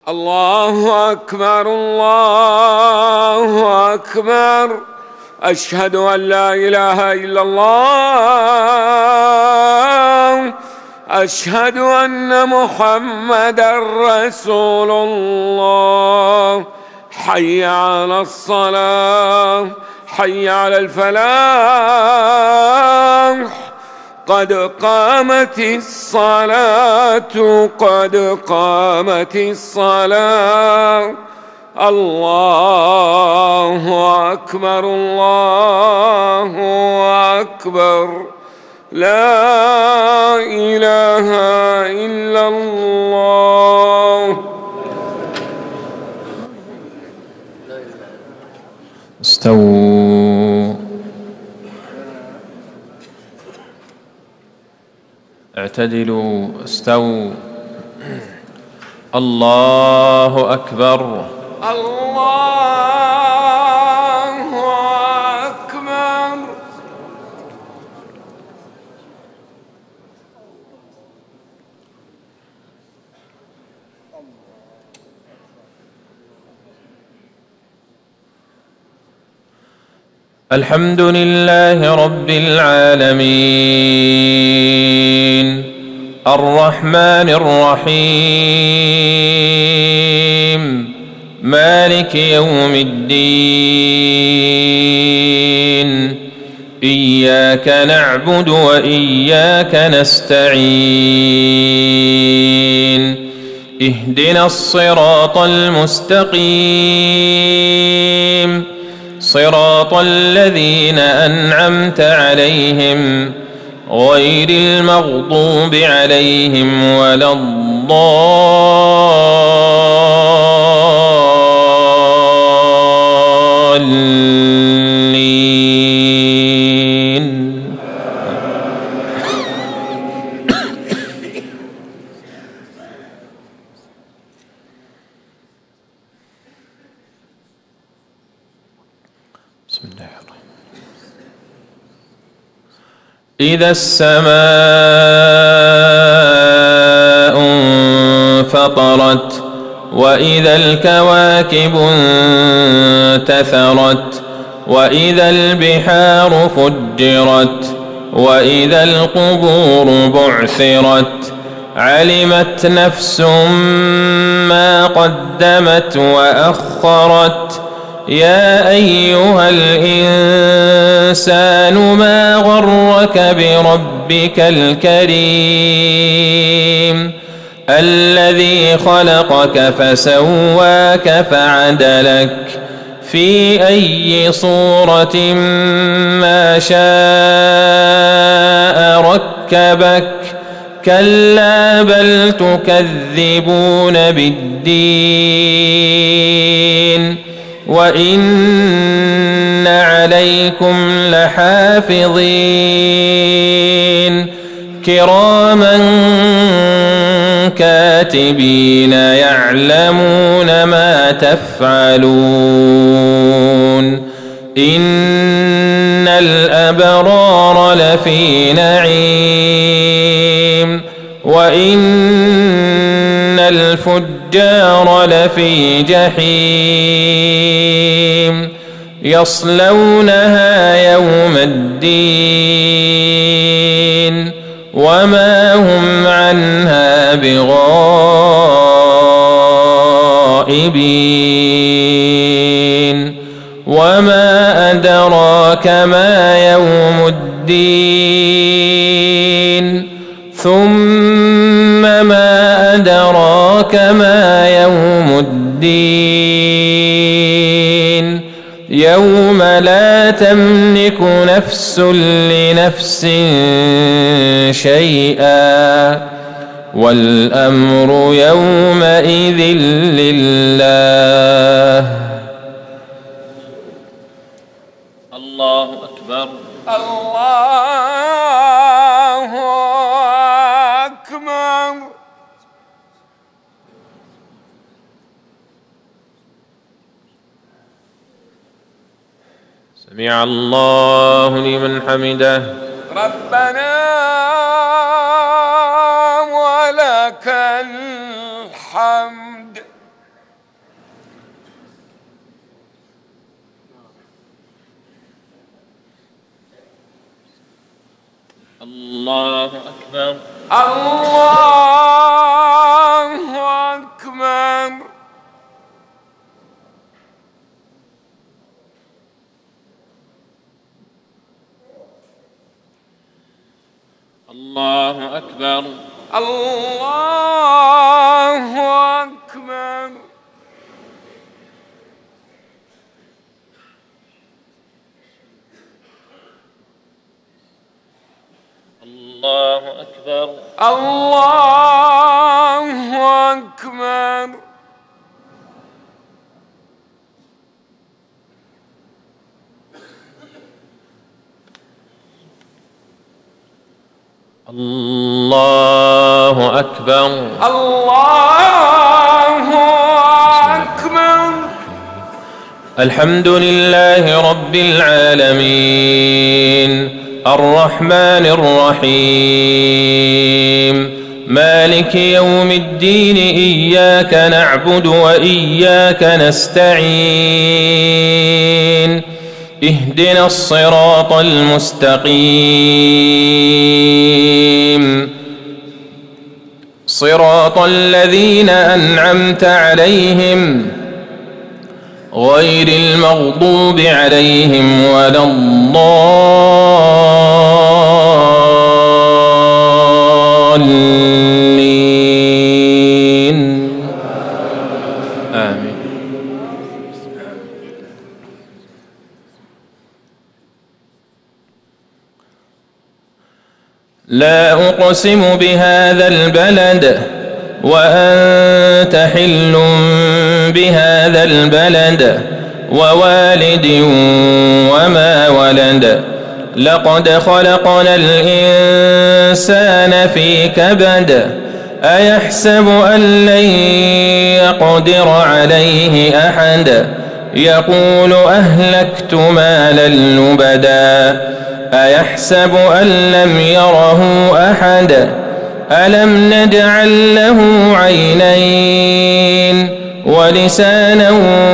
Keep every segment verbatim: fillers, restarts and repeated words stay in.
الله أكبر الله أكبر. أشهد أن لا إله إلا الله. أشهد أن محمدًا رسول الله. حي على الصلاة، حي على الفلاح، قد قامت الصلاة، قد قامت الصلاة. الله أكبر الله أكبر. لا إله إلا الله. استووا، اعتدلوا، استووا. الله أكبر الله أكبر. الحمد لله رب العالمين، الرحمن الرحيم، مالك يوم الدين. إياك نعبد وإياك نستعين. اهدنا الصراط المستقيم، صراط الذين أنعمت عليهم غير المغضوب عليهم ولا الضالين. بسم الله الرحمن الرحيم. إذا السماء انفطرت، وإذا الكواكب انتثرت، وإذا البحار فجرت، وإذا القبور بعثرت، علمت نفس ما قدمت وأخرت. يا أيها الإنسان ما غرك بربك الكريم، الذي خلقك فسواك فعدلك في أي صورة ما شاء ركبك. كلا بل تكذبون بالدين، وإن عليكم لحافظين كراما كاتبين يعلمون ما تفعلون. إن الأبرار لفي نعيم، وإن الفجار لفي جحيم، يصلونها يوم الدين وما هم عنها بغائبين. وما أدراك ما يوم الدين، ثم ما أدراك ما يوم الدين. يوم لا تملك نفس لنفس شيئا، والأمر يومئذ لله. الله أكبر الله أكبر. سمع الله لمن حمده. ربنا ولك الحمد. الله أكبر. الله أكبر. الله أكبر. الله أكبر. الله أكبر. الله أكبر. الله أكبر. الله أكبر. الحمد لله رب العالمين الرحمن الرحيم مالك يوم الدين إياك نعبد وإياك نستعين اهدنا الصراط المستقيم صراط الذين أنعمت عليهم غير المغضوب عليهم ولا الضالين آمين. لا أقسم بهذا البلد وأنت حل بهذا البلد ووالد وما ولد لقد خلقنا الإنسان في كبد أيحسب أن لن يقدر عليه أحد يقول أهلكت مالا لبدا أيحسب أن لم يره أحد ألم نجعل له عينين ولسانا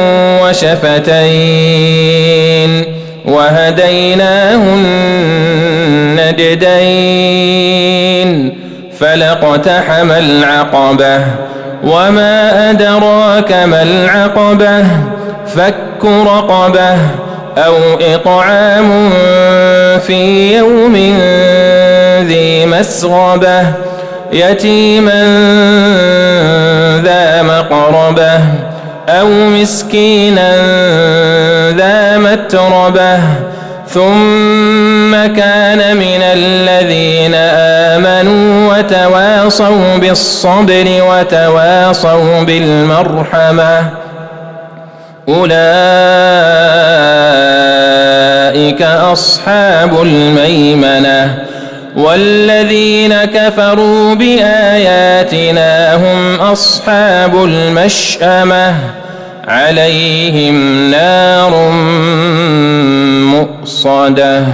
وشفتين وهديناه النجدين فلاقتحم العقبة وما أدراك ما العقبة فك رقبة أو إطعام في يوم ذي مسغبة يتيما ذا مقربة أو مسكينا ذا متربة ثم كان من الذين آمنوا وتواصوا بالصبر وتواصوا بالمرحمة أولئك أصحاب الميمنة والذين كفروا بآياتنا هم أصحاب المشأمة عليهم نار مؤصدة.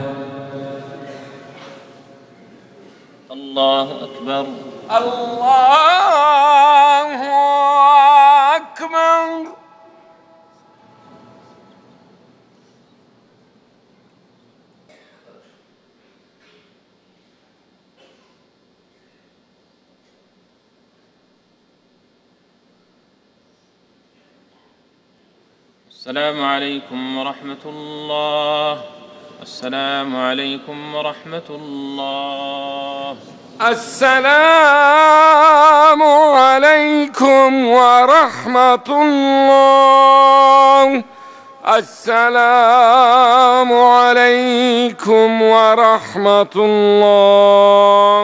الله أكبر. الله أكبر. السلام عليكم ورحمة الله. السلام عليكم ورحمة الله. السلام عليكم ورحمة الله. السلام عليكم ورحمة الله.